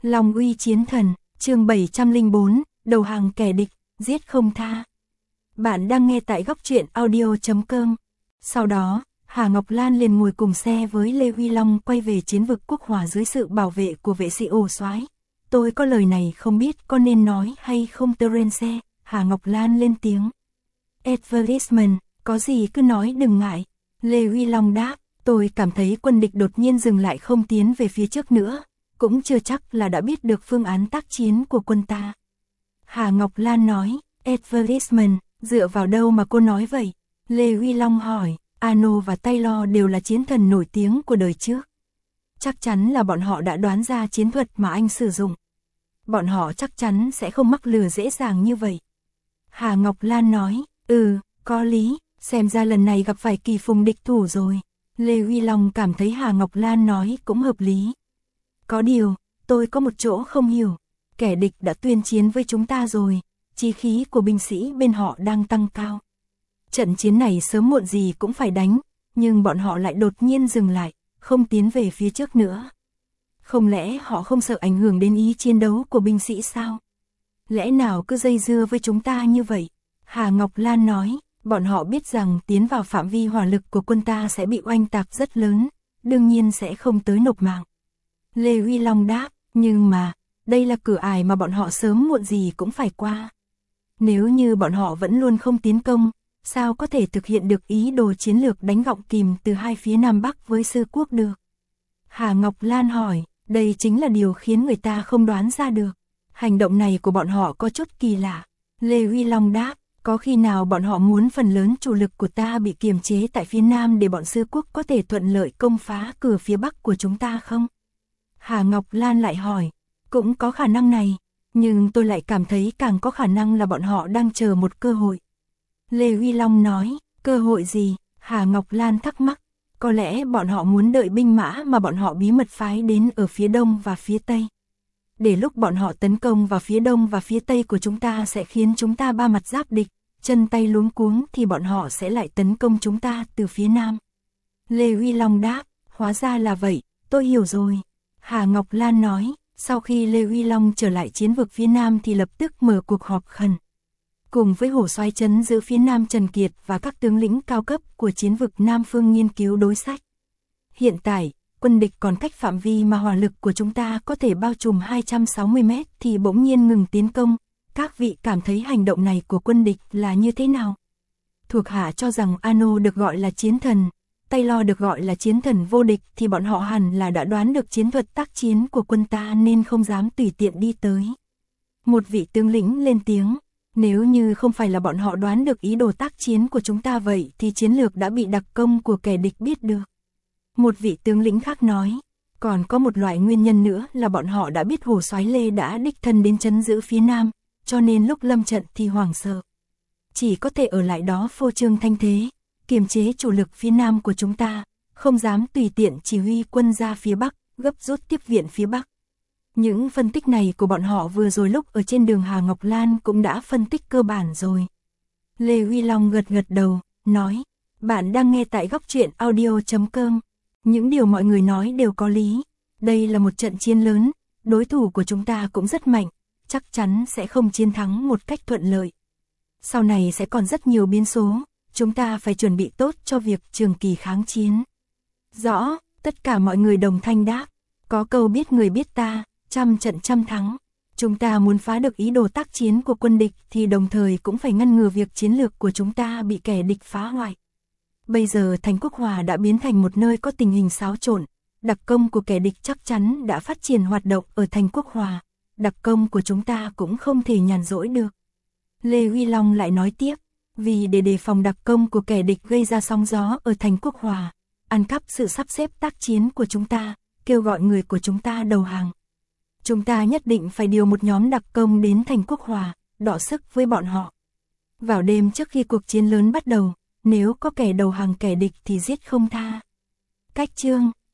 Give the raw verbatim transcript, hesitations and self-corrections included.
Long uy chiến thần, chương bảy trăm lẻ bốn, đầu hàng kẻ địch, giết không tha. Bạn đang nghe tại góc truyện audio chấm com. Sau đó, Hà Ngọc Lan liền ngồi cùng xe với Lê Huy Long quay về chiến vực Quốc Hòa dưới sự bảo vệ của vệ sĩ ổ soái. Tôi có lời này không biết có nên nói hay không Terence, Hà Ngọc Lan lên tiếng. Advertisement, có gì cứ nói đừng ngại. Lê Huy Long đáp, tôi cảm thấy quân địch đột nhiên dừng lại không tiến về phía trước nữa, cũng chưa chắc là đã biết được phương án tác chiến của quân ta. Hà Ngọc Lan nói, advertisement, dựa vào đâu mà cô nói vậy? Lê Huy Long hỏi, Ano và Taylor đều là chiến thần nổi tiếng của đời trước. Chắc chắn là bọn họ đã đoán ra chiến thuật mà anh sử dụng. Bọn họ chắc chắn sẽ không mắc lừa dễ dàng như vậy. Hà Ngọc Lan nói, ừ, có lý, xem ra lần này gặp phải kỳ phùng địch thủ rồi. Lê Huy Long cảm thấy Hà Ngọc Lan nói cũng hợp lý. Có điều, tôi có một chỗ không hiểu. Kẻ địch đã tuyên chiến với chúng ta rồi, chí khí của binh sĩ bên họ đang tăng cao. Trận chiến này sớm muộn gì cũng phải đánh, nhưng bọn họ lại đột nhiên dừng lại, không tiến về phía trước nữa. Không lẽ họ không sợ ảnh hưởng đến ý chiến đấu của binh sĩ sao? Lẽ nào cứ dây dưa với chúng ta như vậy? Hà Ngọc Lan nói, bọn họ biết rằng tiến vào phạm vi hỏa lực của quân ta sẽ bị oanh tạc rất lớn, đương nhiên sẽ không tới nộp mạng. Lê Huy Long đáp, nhưng mà, đây là cửa ải mà bọn họ sớm muộn gì cũng phải qua. Nếu như bọn họ vẫn luôn không tiến công, sao có thể thực hiện được ý đồ chiến lược đánh gọng kìm từ hai phía Nam Bắc với Sư Quốc được? Hà Ngọc Lan hỏi, đây chính là điều khiến người ta không đoán ra được. Hành động này của bọn họ có chút kỳ lạ. Lê Huy Long đáp, có khi nào bọn họ muốn phần lớn chủ lực của ta bị kiềm chế tại phía Nam để bọn Sư Quốc có thể thuận lợi công phá cửa phía Bắc của chúng ta không? Hà Ngọc Lan lại hỏi, cũng có khả năng này, nhưng tôi lại cảm thấy càng có khả năng là bọn họ đang chờ một cơ hội. Lê Huy Long nói, cơ hội gì? Hà Ngọc Lan thắc mắc, có lẽ bọn họ muốn đợi binh mã mà bọn họ bí mật phái đến ở phía Đông và phía Tây. Để lúc bọn họ tấn công vào phía Đông và phía Tây của chúng ta sẽ khiến chúng ta ba mặt giáp địch, chân tay luống cuống thì bọn họ sẽ lại tấn công chúng ta từ phía Nam. Lê Huy Long đáp, hóa ra là vậy, tôi hiểu rồi. Hà Ngọc Lan nói, sau khi Lê Huy Long trở lại chiến vực phía Nam thì lập tức mở cuộc họp khẩn. Cùng với Hổ Soái trấn giữ phía Nam Trần Kiệt và các tướng lĩnh cao cấp của chiến vực Nam Phương nghiên cứu đối sách. Hiện tại, quân địch còn cách phạm vi mà hỏa lực của chúng ta có thể bao trùm hai trăm sáu mươi mét thì bỗng nhiên ngừng tiến công. Các vị cảm thấy hành động này của quân địch là như thế nào? Thuộc hạ cho rằng Ano được gọi là chiến thần, Taylor được gọi là chiến thần vô địch thì bọn họ hẳn là đã đoán được chiến thuật tác chiến của quân ta nên không dám tùy tiện đi tới. Một vị tướng lĩnh lên tiếng, nếu như không phải là bọn họ đoán được ý đồ tác chiến của chúng ta vậy thì chiến lược đã bị đặc công của kẻ địch biết được. Một vị tướng lĩnh khác nói, còn có một loại nguyên nhân nữa là bọn họ đã biết Hổ Soái Lê đã đích thân đến trấn giữ phía Nam, cho nên lúc lâm trận thì hoảng sợ. Chỉ có thể ở lại đó phô trương thanh thế, kiềm chế chủ lực phía Nam của chúng ta, không dám tùy tiện chỉ huy quân ra phía Bắc, gấp rút tiếp viện phía Bắc. Những phân tích này của bọn họ vừa rồi lúc ở trên đường Hà Ngọc Lan cũng đã phân tích cơ bản rồi. Lê Huy Long gật gật đầu, nói, bạn đang nghe tại góc truyện audio chấm com. Những điều mọi người nói đều có lý. Đây là một trận chiến lớn, đối thủ của chúng ta cũng rất mạnh, chắc chắn sẽ không chiến thắng một cách thuận lợi. Sau này sẽ còn rất nhiều biến số, chúng ta phải chuẩn bị tốt cho việc trường kỳ kháng chiến. Rõ, tất cả mọi người đồng thanh đáp, có câu biết người biết ta, trăm trận trăm thắng. Chúng ta muốn phá được ý đồ tác chiến của quân địch thì đồng thời cũng phải ngăn ngừa việc chiến lược của chúng ta bị kẻ địch phá hoại. Bây giờ thành Quốc Hòa đã biến thành một nơi có tình hình xáo trộn, đặc công của kẻ địch chắc chắn đã phát triển hoạt động ở thành Quốc Hòa, đặc công của chúng ta cũng không thể nhàn rỗi được. Lê Huy Long lại nói tiếp, vì để đề phòng đặc công của kẻ địch gây ra sóng gió ở thành Quốc Hòa, ăn cắp sự sắp xếp tác chiến của chúng ta, kêu gọi người của chúng ta đầu hàng. Chúng ta nhất định phải điều một nhóm đặc công đến thành Quốc Hòa, đọ sức với bọn họ. Vào đêm trước khi cuộc chiến lớn bắt đầu, nếu có kẻ đầu hàng kẻ địch thì giết không tha. Cách chương